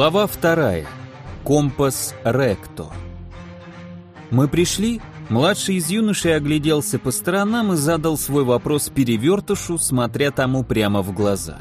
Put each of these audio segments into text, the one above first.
Глава 2. Компас Ректо. Мы пришли, младший из юношей огляделся по сторонам и задал свой вопрос перевертышу, смотря тому прямо в глаза.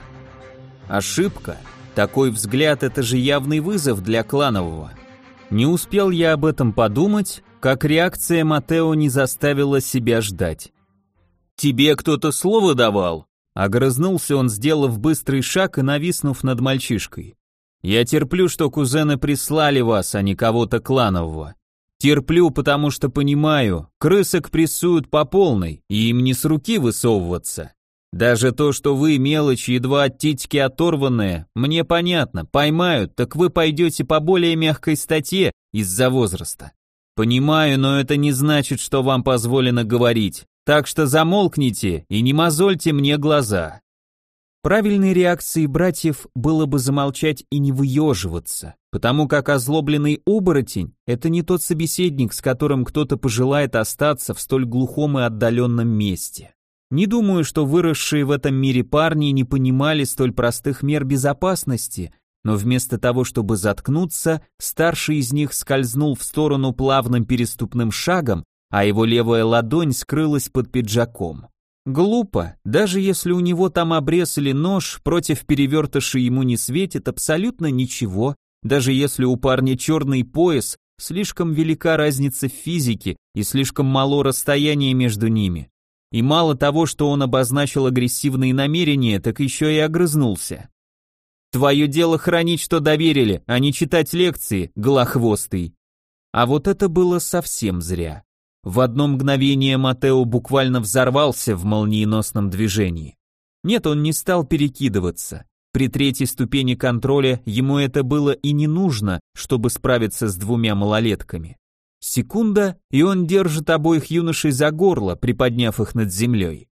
Ошибка. Такой взгляд — это же явный вызов для кланового. Не успел я об этом подумать, как реакция Матео не заставила себя ждать. «Тебе кто-то слово давал?» Огрызнулся он, сделав быстрый шаг и нависнув над мальчишкой. «Я терплю, что кузены прислали вас, а не кого-то кланового. Терплю, потому что понимаю, крысок прессуют по полной, и им не с руки высовываться. Даже то, что вы, мелочи, едва от титьки оторванные, мне понятно, поймают, так вы пойдете по более мягкой статье из-за возраста. Понимаю, но это не значит, что вам позволено говорить, так что замолкните и не мозольте мне глаза». Правильной реакцией братьев было бы замолчать и не выеживаться, потому как озлобленный оборотень – это не тот собеседник, с которым кто-то пожелает остаться в столь глухом и отдаленном месте. Не думаю, что выросшие в этом мире парни не понимали столь простых мер безопасности, но вместо того, чтобы заткнуться, старший из них скользнул в сторону плавным переступным шагом, а его левая ладонь скрылась под пиджаком. Глупо, даже если у него там обрез или нож, против перевертыша ему не светит абсолютно ничего, даже если у парня черный пояс, слишком велика разница в физике и слишком мало расстояние между ними. И мало того, что он обозначил агрессивные намерения, так еще и огрызнулся. «Твое дело хранить, что доверили, а не читать лекции, голохвостый». А вот это было совсем зря. В одно мгновение Матео буквально взорвался в молниеносном движении. Нет, он не стал перекидываться. При третьей ступени контроля ему это было и не нужно, чтобы справиться с двумя малолетками. Секунда, и он держит обоих юношей за горло, приподняв их над землей.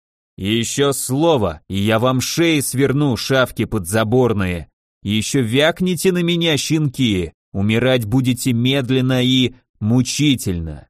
«Еще слово, и я вам шеи сверну, шавки подзаборные. Еще вякните на меня, щенки, умирать будете медленно и мучительно».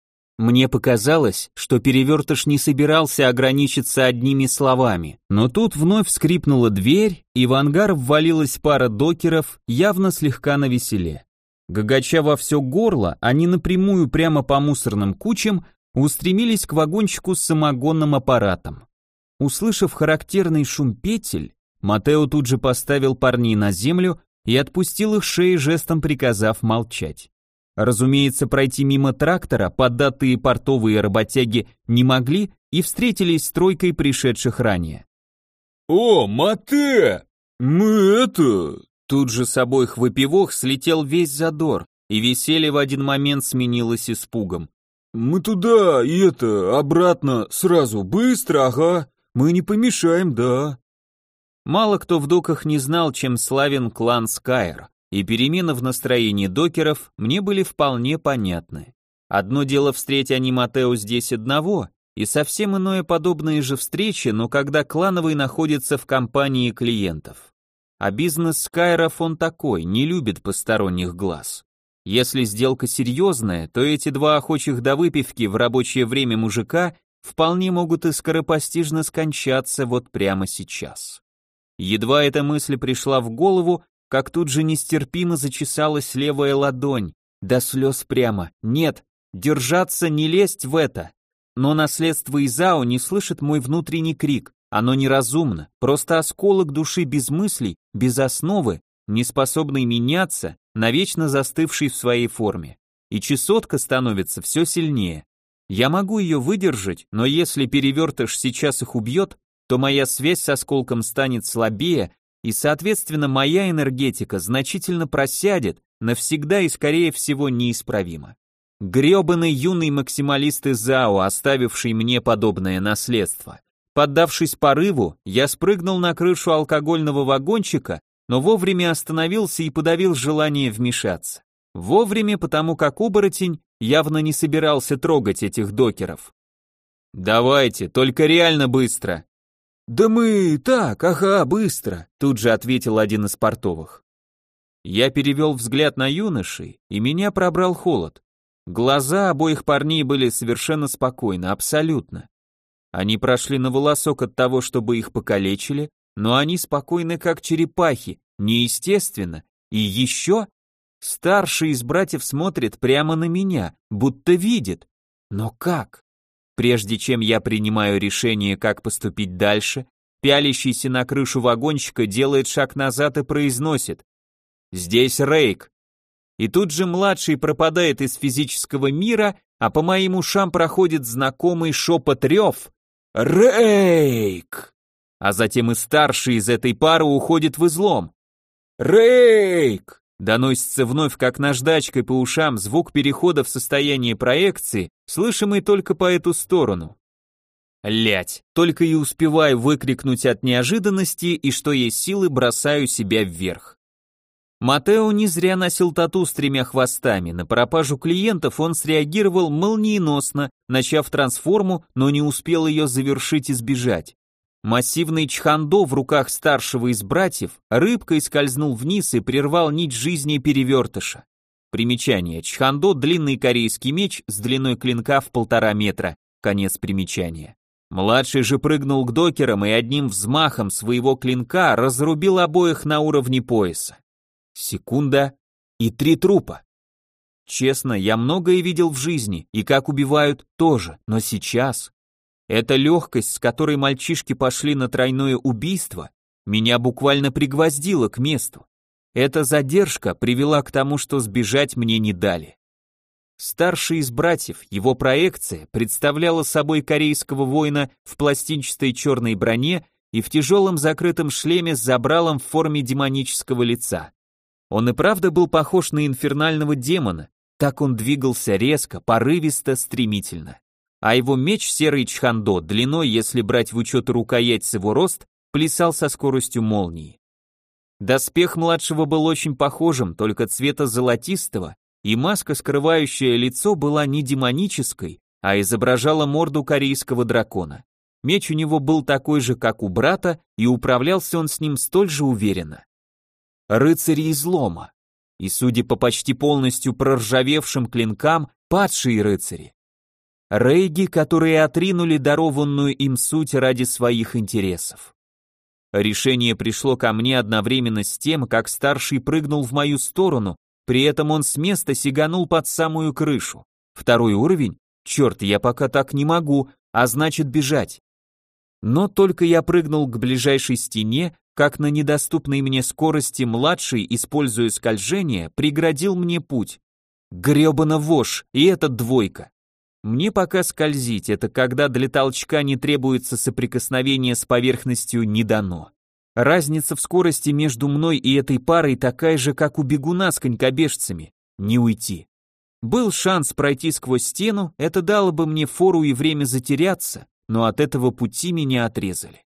Мне показалось, что перевертыш не собирался ограничиться одними словами, но тут вновь скрипнула дверь, и в ангар ввалилась пара докеров, явно слегка навеселе. Гагача во все горло, они напрямую прямо по мусорным кучам устремились к вагончику с самогонным аппаратом. Услышав характерный шум петель, Матео тут же поставил парней на землю и отпустил их шеи, жестом приказав молчать. Разумеется, пройти мимо трактора поддатые портовые работяги не могли и встретились с тройкой пришедших ранее. «О, Мате! Мы это...» Тут же с обоих выпивок слетел весь задор, и веселье в один момент сменилось испугом. «Мы туда и обратно сразу, быстро, ага, мы не помешаем, да». Мало кто в доках не знал, чем славен клан Скайр, и перемены в настроении докеров мне были вполне понятны. Одно дело встретить они Матео здесь одного, и совсем иное подобные же встречи, но когда клановый находится в компании клиентов. А бизнес Скайров он такой, не любит посторонних глаз. Если сделка серьезная, то эти два охочих до выпивки в рабочее время мужика вполне могут и скоропостижно скончаться вот прямо сейчас. Едва эта мысль пришла в голову, как тут же нестерпимо зачесалась левая ладонь, до слез прямо. Нет, держаться, не лезть в это. Но наследство Изао не слышит мой внутренний крик, оно неразумно, просто осколок души без мыслей, без основы, не способный меняться, навечно застывший в своей форме. И чесотка становится все сильнее. Я могу ее выдержать, но если перевертыш сейчас их убьет, то моя связь с осколком станет слабее, и, соответственно, моя энергетика значительно просядет, навсегда и, скорее всего, неисправимо. Грёбаный юный максималист Изао, оставивший мне подобное наследство. Поддавшись порыву, я спрыгнул на крышу алкогольного вагончика, но вовремя остановился и подавил желание вмешаться. Вовремя, потому как оборотень явно не собирался трогать этих докеров. «Давайте, только реально быстро!» «Да мы так, ага, быстро», тут же ответил один из портовых. Я перевел взгляд на юношей, и меня пробрал холод. Глаза обоих парней были совершенно спокойны, абсолютно. Они прошли на волосок от того, чтобы их покалечили, но они спокойны как черепахи, неестественно, И еще старший из братьев смотрит прямо на меня, будто видит. Но как? Прежде чем я принимаю решение, как поступить дальше, пялящийся на крышу вагончика делает шаг назад и произносит: «Здесь Рейк». И тут же младший пропадает из физического мира, а по моим ушам проходит знакомый шепот-рев: «Рейк!». А затем и старший из этой пары уходит в излом. «Рейк!» Доносится вновь, как наждачкой по ушам, звук перехода в состояние проекции, слышимый только по эту сторону. Лять, только и успеваю выкрикнуть от неожиданности и, что есть силы, бросаю себя вверх. Матео не зря носил тату с 3 хвостами, на пропажу клиентов он среагировал молниеносно, начав трансформу, но не успел ее завершить и сбежать. Массивный чхандо в руках старшего из братьев рыбкой скользнул вниз и прервал нить жизни перевертыша. Примечание: чхандо — длинный корейский меч с длиной клинка в 1,5 метра. Конец примечания. Младший же прыгнул к докерам и одним взмахом своего клинка разрубил обоих на уровне пояса. Секунда, и 3 трупа. Честно, я многое видел в жизни, и как убивают тоже, но сейчас... Эта легкость, с которой мальчишки пошли на тройное убийство, меня буквально пригвоздила к месту. Эта задержка привела к тому, что сбежать мне не дали. Старший из братьев, его проекция, представляла собой корейского воина в пластинчатой черной броне и в тяжелом закрытом шлеме с забралом в форме демонического лица. Он и правда был похож на инфернального демона, так он двигался резко, порывисто, стремительно. А его меч серый чхандо, длиной, если брать в учет рукоять с его рост, плясал со скоростью молнии. Доспех младшего был очень похожим, только цвета золотистого, и маска, скрывающая лицо, была не демонической, а изображала морду корейского дракона. Меч у него был такой же, как у брата, и управлялся он с ним столь же уверенно. Рыцари излома. И, судя по почти полностью проржавевшим клинкам, падшие рыцари. Рейги, которые отринули дарованную им суть ради своих интересов. Решение пришло ко мне одновременно с тем, как старший прыгнул в мою сторону, при этом он с места сиганул под самую крышу. 2-й уровень? Черт, я пока так не могу, а значит бежать. Но только я прыгнул к ближайшей стене, как на недоступной мне скорости младший, используя скольжение, преградил мне путь. Гребана вошь, и этот 2. Мне пока скользить, это когда для толчка не требуется соприкосновение с поверхностью, не дано. Разница в скорости между мной и этой парой такая же, как у бегуна с конькобежцами. Не уйти. Был шанс пройти сквозь стену, это дало бы мне фору и время затеряться, но от этого пути меня отрезали.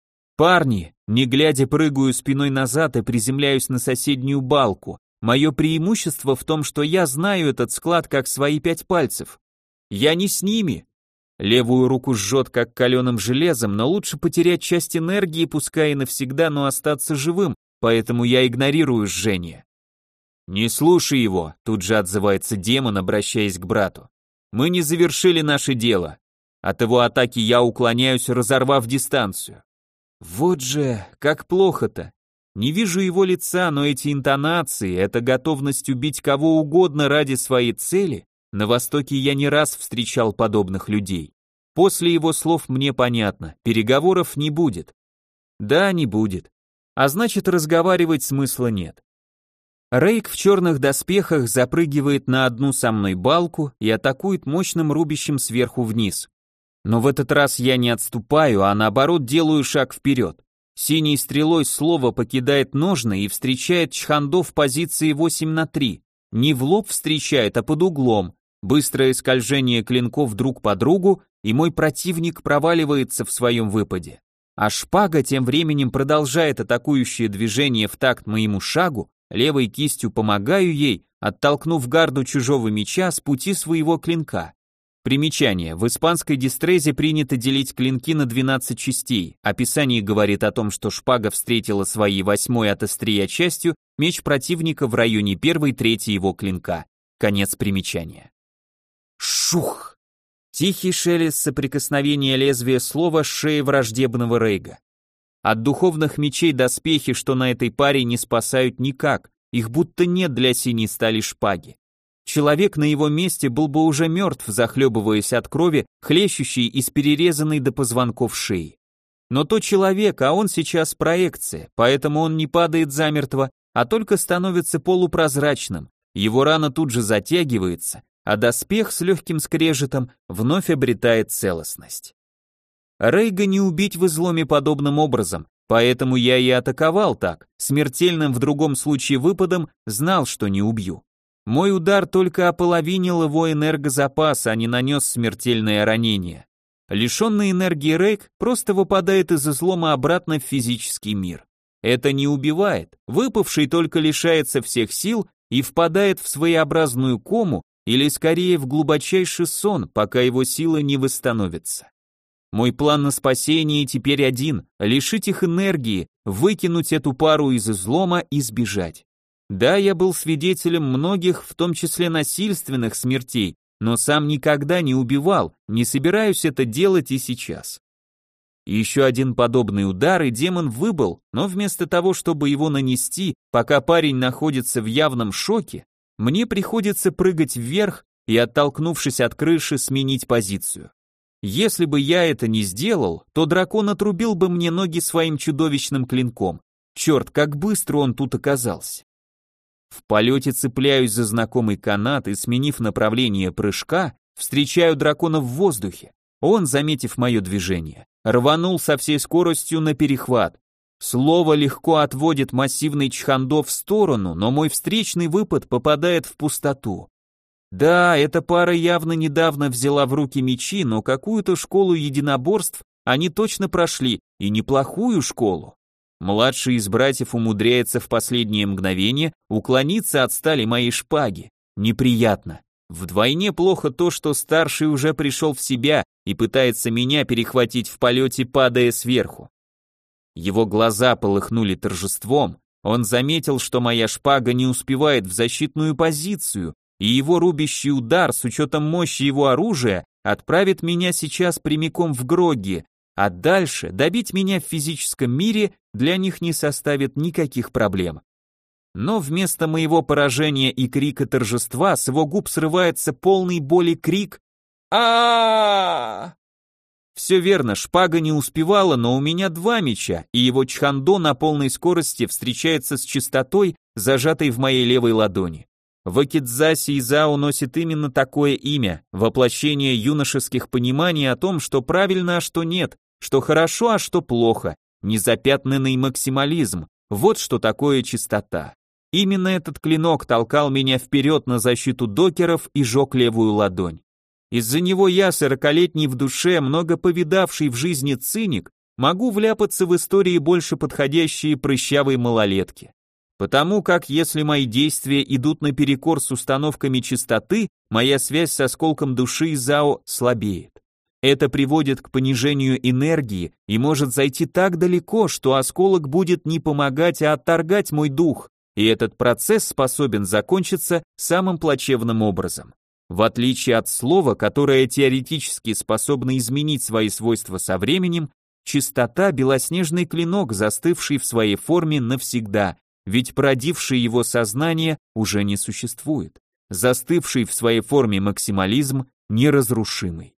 Парни, не глядя, прыгаю спиной назад и приземляюсь на соседнюю балку. Мое преимущество в том, что я знаю этот склад как свои 5 пальцев. Я не с ними. Левую руку жжет как каленым железом, но лучше потерять часть энергии, пускай и навсегда, но остаться живым, поэтому я игнорирую жжение. «Не слушай его», — тут же отзывается демон, обращаясь к брату. «Мы не завершили наше дело. От его атаки я уклоняюсь, разорвав дистанцию». Вот же, как плохо-то. Не вижу его лица, но эти интонации, эта готовность убить кого угодно ради своей цели. На Востоке я не раз встречал подобных людей. После его слов мне понятно, переговоров не будет. Да, не будет. А значит, разговаривать смысла нет. Рейк в черных доспехах запрыгивает на одну со мной балку и атакует мощным рубящим сверху вниз. Но в этот раз я не отступаю, а наоборот делаю шаг вперед. Синей стрелой слово покидает ножны и встречает чхандо в позиции 8/3. Не в лоб встречает, а под углом. Быстрое скольжение клинков друг по другу, и мой противник проваливается в своем выпаде. А шпага тем временем продолжает атакующее движение в такт моему шагу, левой кистью помогаю ей, оттолкнув гарду чужого меча с пути своего клинка. Примечание. В испанской дистрезе принято делить клинки на 12 частей. Описание говорит о том, что шпага встретила своей 8-й от острия частью меч противника в районе 1/3 его клинка. Конец примечания. Шух! Тихий шелест соприкосновения лезвия слова с шеей враждебного Рейга. От духовных мечей доспехи, что на этой паре, не спасают никак, их будто нет для синей стали шпаги. Человек на его месте был бы уже мертв, захлебываясь от крови, хлещущей из перерезанной до позвонков шеи. Но то человек, а он сейчас проекция, поэтому он не падает замертво, а только становится полупрозрачным. Его рана тут же затягивается, а доспех с легким скрежетом вновь обретает целостность. Рейга не убить в изломе подобным образом, поэтому я и атаковал так, смертельным в другом случае выпадом знал, что не убью. Мой удар только ополовинил его энергозапас, а не нанес смертельное ранение. Лишенный энергии Рейг просто выпадает из излома обратно в физический мир. Это не убивает, выпавший только лишается всех сил и впадает в своеобразную кому или скорее в глубочайший сон, пока его сила не восстановится. Мой план на спасение теперь один – лишить их энергии, выкинуть эту пару из излома и сбежать. Да, я был свидетелем многих, в том числе насильственных смертей, но сам никогда не убивал, не собираюсь это делать и сейчас. Еще один подобный удар, и демон выбыл, но вместо того, чтобы его нанести, пока парень находится в явном шоке, мне приходится прыгать вверх и, оттолкнувшись от крыши, сменить позицию. Если бы я это не сделал, то дракон отрубил бы мне ноги своим чудовищным клинком. Черт, как быстро он тут оказался. В полете цепляюсь за знакомый канат и, сменив направление прыжка, встречаю дракона в воздухе. Он, заметив мое движение, рванул со всей скоростью на перехват. Слово легко отводит массивный чхандо в сторону, но мой встречный выпад попадает в пустоту. Да, эта пара явно недавно взяла в руки мечи, но какую-то школу единоборств они точно прошли, и неплохую школу. Младший из братьев умудряется в последнее мгновение уклониться от стали моей шпаги. Неприятно. Вдвойне плохо то, что старший уже пришел в себя и пытается меня перехватить в полете, падая сверху. Его глаза полыхнули торжеством, он заметил, что моя шпага не успевает в защитную позицию, и его рубящий удар с учетом мощи его оружия отправит меня сейчас прямиком в Грогги, а дальше добить меня в физическом мире для них не составит никаких проблем. Но вместо моего поражения и крика торжества с его губ срывается полный боли крик а. Все верно, шпага не успевала, но у меня два меча, и его чхандо на полной скорости встречается с чистотой, зажатой в моей левой ладони. В Акидзасе Изао носит именно такое имя, воплощение юношеских пониманий о том, что правильно, а что нет, что хорошо, а что плохо, незапятнанный максимализм, вот что такое чистота. Именно этот клинок толкал меня вперед на защиту докеров и жег левую ладонь. Из-за него я, 40-летний в душе, много повидавший в жизни циник, могу вляпаться в истории, больше подходящие прыщавой малолетке. Потому как, если мои действия идут наперекор с установками чистоты, моя связь с осколком души Изао слабеет. Это приводит к понижению энергии и может зайти так далеко, что осколок будет не помогать, а отторгать мой дух, и этот процесс способен закончиться самым плачевным образом. В отличие от слова, которое теоретически способно изменить свои свойства со временем, чистота – белоснежный клинок, застывший в своей форме навсегда, ведь породивший его сознание уже не существует. Застывший в своей форме максимализм неразрушимый.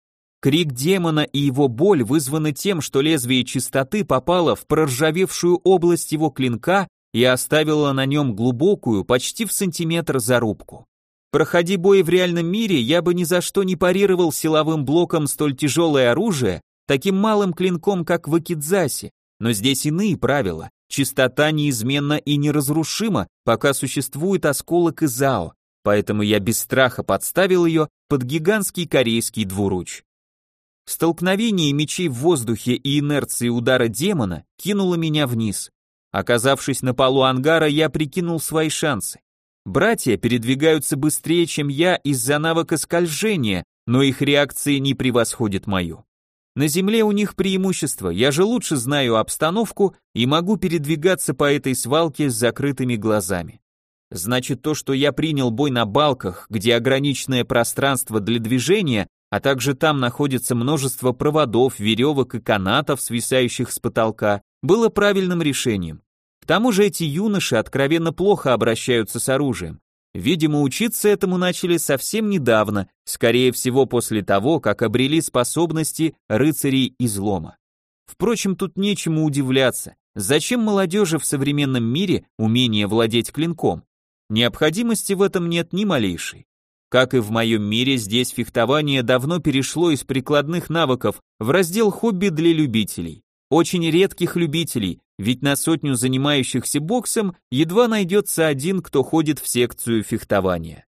Крик демона и его боль вызваны тем, что лезвие чистоты попало в проржавевшую область его клинка и оставило на нем глубокую, почти в сантиметр зарубку. Проходи бой в реальном мире, я бы ни за что не парировал силовым блоком столь тяжелое оружие, таким малым клинком, как в Акидзасе, но здесь иные правила. Чистота неизменна и неразрушима, пока существует осколок Изао, поэтому я без страха подставил ее под гигантский корейский двуруч. Столкновение мечей в воздухе и инерции удара демона кинуло меня вниз. Оказавшись на полу ангара, я прикинул свои шансы. Братья передвигаются быстрее, чем я из-за навыка скольжения, но их реакция не превосходит мою. На земле у них преимущество, я же лучше знаю обстановку и могу передвигаться по этой свалке с закрытыми глазами. Значит, то, что я принял бой на балках, где ограниченное пространство для движения, а также там находится множество проводов, веревок и канатов, свисающих с потолка, было правильным решением. К тому же эти юноши откровенно плохо обращаются с оружием. Видимо, учиться этому начали совсем недавно, скорее всего после того, как обрели способности рыцарей излома. Впрочем, тут нечему удивляться. Зачем молодежи в современном мире умение владеть клинком? Необходимости в этом нет ни малейшей. Как и в моем мире, здесь фехтование давно перешло из прикладных навыков в раздел хобби для любителей. Очень редких любителей, ведь на 100 занимающихся боксом едва найдется один, кто ходит в секцию фехтования.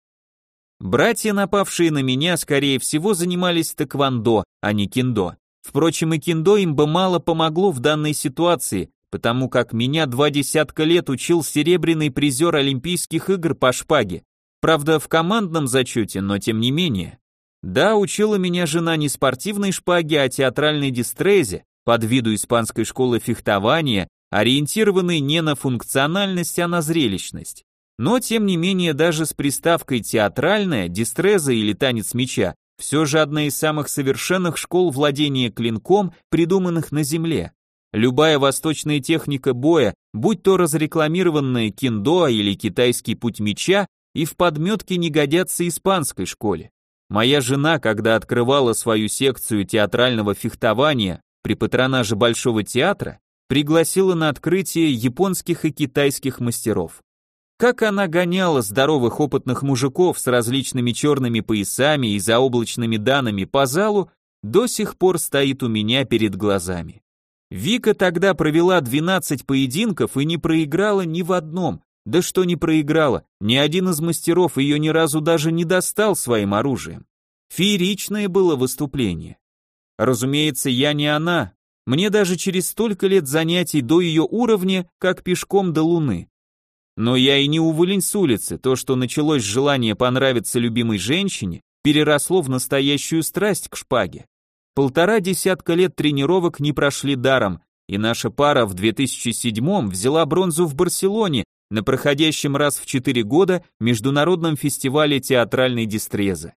Братья, напавшие на меня, скорее всего, занимались тэквондо, а не киндо. Впрочем, и киндо им бы мало помогло в данной ситуации, потому как меня 20 лет учил серебряный призер Олимпийских игр по шпаге. Правда, в командном зачете, но тем не менее. Да, учила меня жена не спортивной шпаге, а театральной дистрезе, под виду испанской школы фехтования, ориентированной не на функциональность, а на зрелищность. Но, тем не менее, даже с приставкой «театральная», «дистреза» или «танец меча» все же одна из самых совершенных школ владения клинком, придуманных на земле. Любая восточная техника боя, будь то разрекламированное киндо или китайский путь меча, и в подметке не годятся испанской школе. Моя жена, когда открывала свою секцию театрального фехтования при патронаже Большого театра, пригласила на открытие японских и китайских мастеров. Как она гоняла здоровых опытных мужиков с различными черными поясами и заоблачными данными по залу, до сих пор стоит у меня перед глазами. Вика тогда провела 12 поединков и не проиграла ни в одном. Да что не проиграла, ни один из мастеров ее ни разу даже не достал своим оружием. Фееричное было выступление. Разумеется, я не она. Мне даже через столько лет занятий до ее уровня, как пешком до луны. Но я и не уволень с улицы, то, что началось с желания понравиться любимой женщине, переросло в настоящую страсть к шпаге. 1,5 десятка лет тренировок не прошли даром, и наша пара в 2007-м взяла бронзу в Барселоне на проходящем раз в 4 года международном фестивале театральной дистрезы.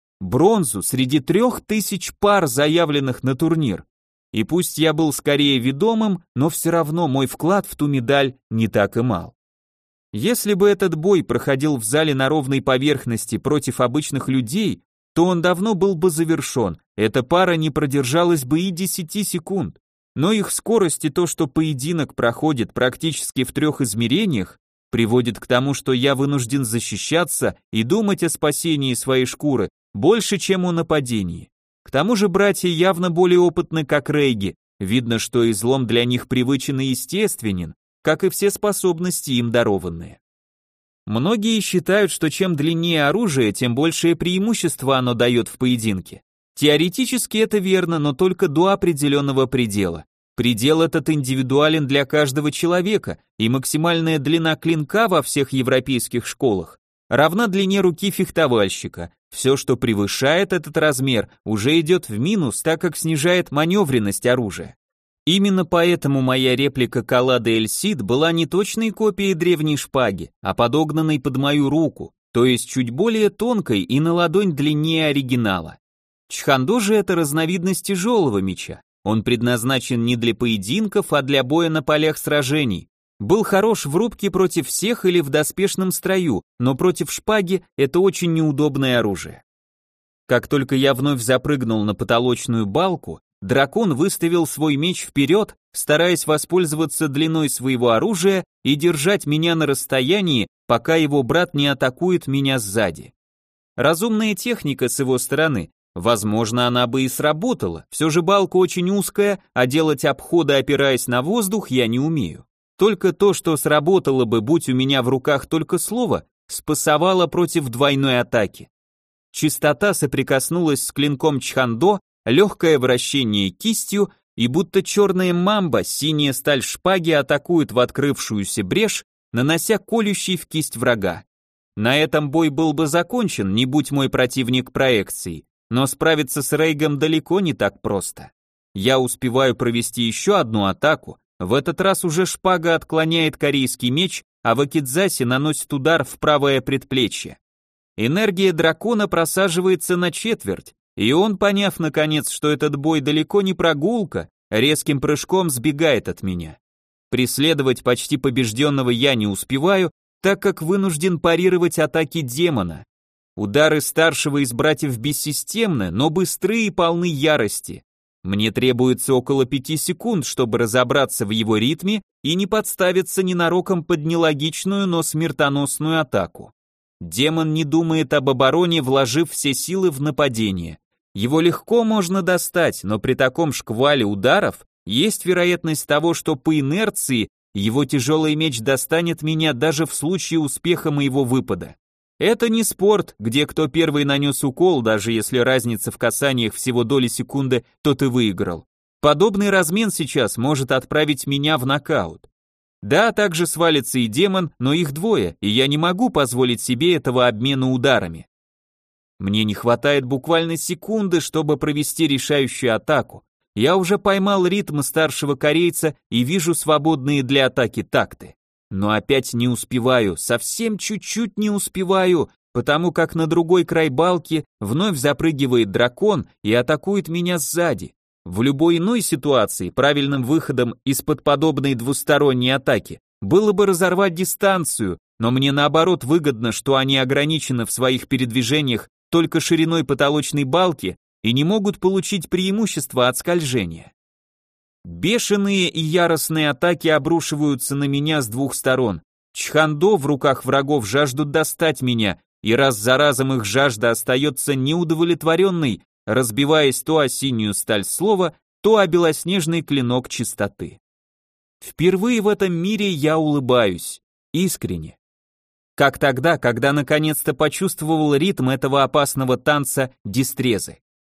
Бронзу среди 3000 пар, заявленных на турнир. И пусть я был скорее ведомым, но все равно мой вклад в ту медаль не так и мал. Если бы этот бой проходил в зале на ровной поверхности против обычных людей, то он давно был бы завершен, эта пара не продержалась бы и 10 секунд. Но их скорость и то, что поединок проходит практически в 3 измерениях, приводит к тому, что я вынужден защищаться и думать о спасении своей шкуры больше, чем о нападении. К тому же братья явно более опытны, как рейги, видно, что излом для них привычен и естественен, как и все способности им дарованные. Многие считают, что чем длиннее оружие, тем большее преимущество оно дает в поединке. Теоретически это верно, но только до определенного предела. Предел этот индивидуален для каждого человека, и максимальная длина клинка во всех европейских школах равна длине руки фехтовальщика. Все, что превышает этот размер, уже идет в минус, так как снижает маневренность оружия. Именно поэтому моя реплика Каллады Эль Сид была не точной копией древней шпаги, а подогнанной под мою руку, то есть чуть более тонкой и на ладонь длиннее оригинала. Чхандо же это разновидность тяжелого меча. Он предназначен не для поединков, а для боя на полях сражений. Был хорош в рубке против всех или в доспешном строю, но против шпаги это очень неудобное оружие. Как только я вновь запрыгнул на потолочную балку, дракон выставил свой меч вперед, стараясь воспользоваться длиной своего оружия и держать меня на расстоянии, пока его брат не атакует меня сзади. Разумная техника с его стороны. Возможно, она бы и сработала, все же балка очень узкая, а делать обходы, опираясь на воздух, я не умею. Только то, что сработало бы, будь у меня в руках только слово, спасовало против двойной атаки. Чистота соприкоснулась с клинком Чхандо, легкое вращение кистью, и будто черная мамба, синяя сталь шпаги атакует в открывшуюся брешь, нанося колющий в кисть врага. На этом бой был бы закончен, не будь мой противник проекцией. Но справиться с Рейгом далеко не так просто. Я успеваю провести еще одну атаку, в этот раз уже шпага отклоняет корейский меч, а вакидзаси наносит удар в правое предплечье. Энергия дракона просаживается на четверть, и он, поняв наконец, что этот бой далеко не прогулка, резким прыжком сбегает от меня. Преследовать почти побежденного я не успеваю, так как вынужден парировать атаки демона. Удары старшего из братьев бессистемны, но быстрые и полны ярости. Мне требуется около 5 секунд, чтобы разобраться в его ритме и не подставиться ненароком под нелогичную, но смертоносную атаку. Демон не думает об обороне, вложив все силы в нападение. Его легко можно достать, но при таком шквале ударов есть вероятность того, что по инерции его тяжелый меч достанет меня даже в случае успеха моего выпада. Это не спорт, где кто первый нанес укол, даже если разница в касаниях всего доли секунды, то ты выиграл. Подобный размен сейчас может отправить меня в нокаут. Да, также свалится и демон, но их двое, и я не могу позволить себе этого обмена ударами. Мне не хватает буквально секунды, чтобы провести решающую атаку. Я уже поймал ритм старшего корейца и вижу свободные для атаки такты. Но опять не успеваю, совсем чуть-чуть не успеваю, потому как на другой край балки вновь запрыгивает дракон и атакует меня сзади. В любой иной ситуации правильным выходом из-под подобной двусторонней атаки было бы разорвать дистанцию, но мне наоборот выгодно, что они ограничены в своих передвижениях только шириной потолочной балки и не могут получить преимущество от скольжения. Бешеные и яростные атаки обрушиваются на меня с двух сторон. Чхандо в руках врагов жаждут достать меня, и раз за разом их жажда остается неудовлетворенной, разбиваясь то о синюю сталь слова, то о белоснежный клинок чистоты. Впервые в этом мире я улыбаюсь, искренне. Как тогда, когда наконец-то почувствовал ритм этого опасного танца дистрезы.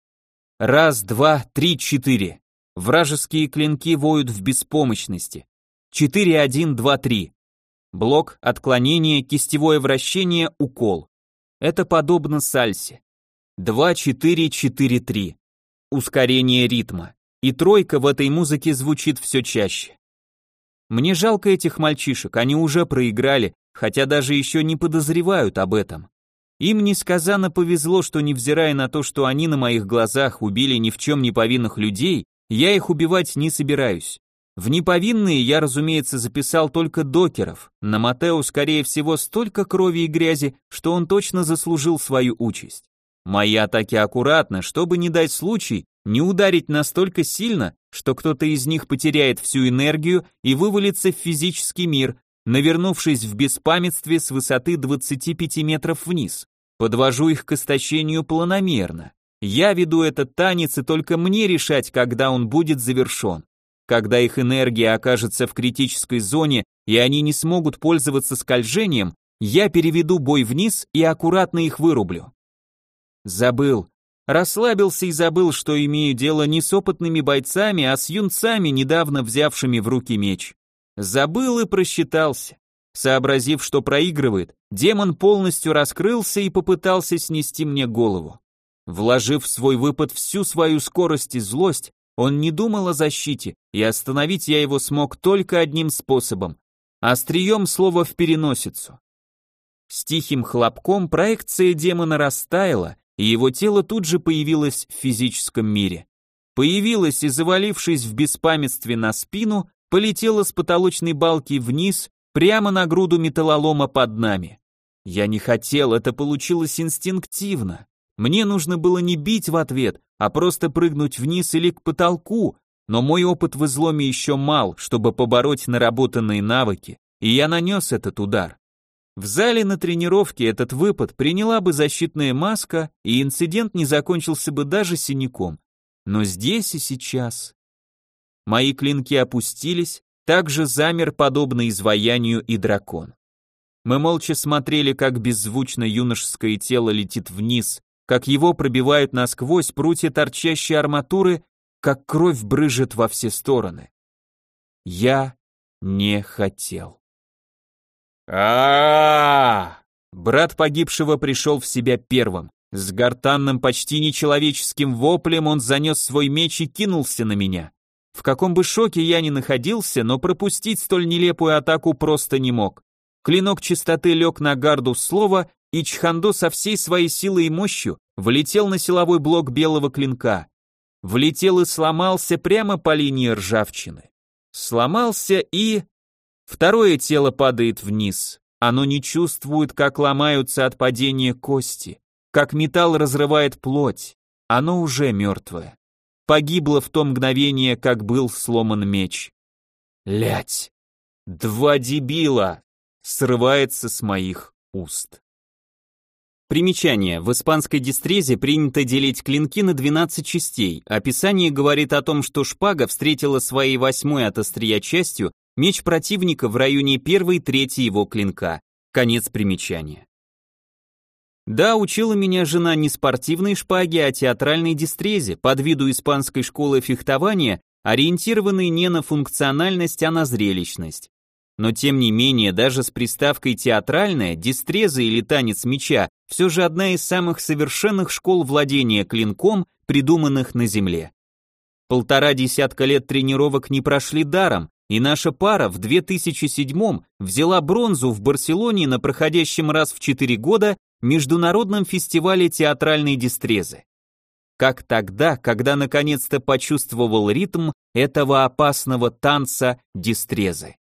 Раз, два, три, 4. Вражеские клинки воют в беспомощности. 4, 1, 2, 3. Блок, отклонение, кистевое вращение, укол. Это подобно сальсе. 2, 4, 4, 3. Ускорение ритма. И тройка в этой музыке звучит все чаще. Мне жалко этих мальчишек, они уже проиграли, хотя даже еще не подозревают об этом. Им несказанно повезло, что невзирая на то, что они на моих глазах убили ни в чем не повинных людей, я их убивать не собираюсь. В неповинные я, разумеется, записал только докеров. На Матео, скорее всего, столько крови и грязи, что он точно заслужил свою участь. Мои атаки аккуратны, чтобы не дать случай не ударить настолько сильно, что кто-то из них потеряет всю энергию и вывалится в физический мир, навернувшись в беспамятстве с высоты 25 метров вниз. Подвожу их к истощению планомерно. Я веду этот танец, и только мне решать, когда он будет завершен. Когда их энергия окажется в критической зоне, и они не смогут пользоваться скольжением, я переведу бой вниз и аккуратно их вырублю. Забыл. Расслабился и забыл, что имею дело не с опытными бойцами, а с юнцами, недавно взявшими в руки меч. Забыл и просчитался. Сообразив, что проигрывает, демон полностью раскрылся и попытался снести мне голову. Вложив в свой выпад всю свою скорость и злость, он не думал о защите, и остановить я его смог только одним способом – острием слова в переносицу. С тихим хлопком проекция демона растаяла, и его тело тут же появилось в физическом мире. Появилось и, завалившись в беспамятстве на спину, полетело с потолочной балки вниз, прямо на груду металлолома под нами. Я не хотел, это получилось инстинктивно. Мне нужно было не бить в ответ, а просто прыгнуть вниз или к потолку, но мой опыт в изломе еще мал, чтобы побороть наработанные навыки, и я нанес этот удар. В зале на тренировке этот выпад приняла бы защитная маска, и инцидент не закончился бы даже синяком. Но здесь и сейчас. Мои клинки опустились, также замер подобно изваянию и дракон. Мы молча смотрели, как беззвучно юношеское тело летит вниз, как его пробивают насквозь прутья торчащей арматуры, как кровь брызжет во все стороны. Я не хотел. Брат погибшего пришел в себя первым. С гортанным, почти нечеловеческим воплем он занес свой меч и кинулся на меня. В каком бы шоке я ни находился, но пропустить столь нелепую атаку просто не мог. Клинок чистоты лег на гарду слова, и Чхандо со всей своей силой и мощью влетел на силовой блок белого клинка. Влетел и сломался прямо по линии ржавчины. сломался и... Второе тело падает вниз. Оно не чувствует, как ломаются от падения кости, как металл разрывает плоть. Оно уже мертвое. Погибло в то мгновение, как был сломан меч. Лять! 2 дебила! Срывается с моих уст. Примечание. В испанской дистрезе принято делить клинки на 12 частей. Описание говорит о том, что шпага встретила своей 8-й от острия частью меч противника в районе 1/3 его клинка. Конец примечания. Да, учила меня жена не спортивной шпаге, а театральной дистрезе, под виду испанской школы фехтования, ориентированной не на функциональность, а на зрелищность. Но тем не менее, даже с приставкой «театральная», дистреза или танец меча все же одна из самых совершенных школ владения клинком, придуманных на Земле. 1,5 десятка лет тренировок не прошли даром, и наша пара в 2007-м взяла бронзу в Барселоне на проходящем раз в 4 года международном фестивале театральной дистрезы. Как тогда, когда наконец-то почувствовал ритм этого опасного танца дистрезы.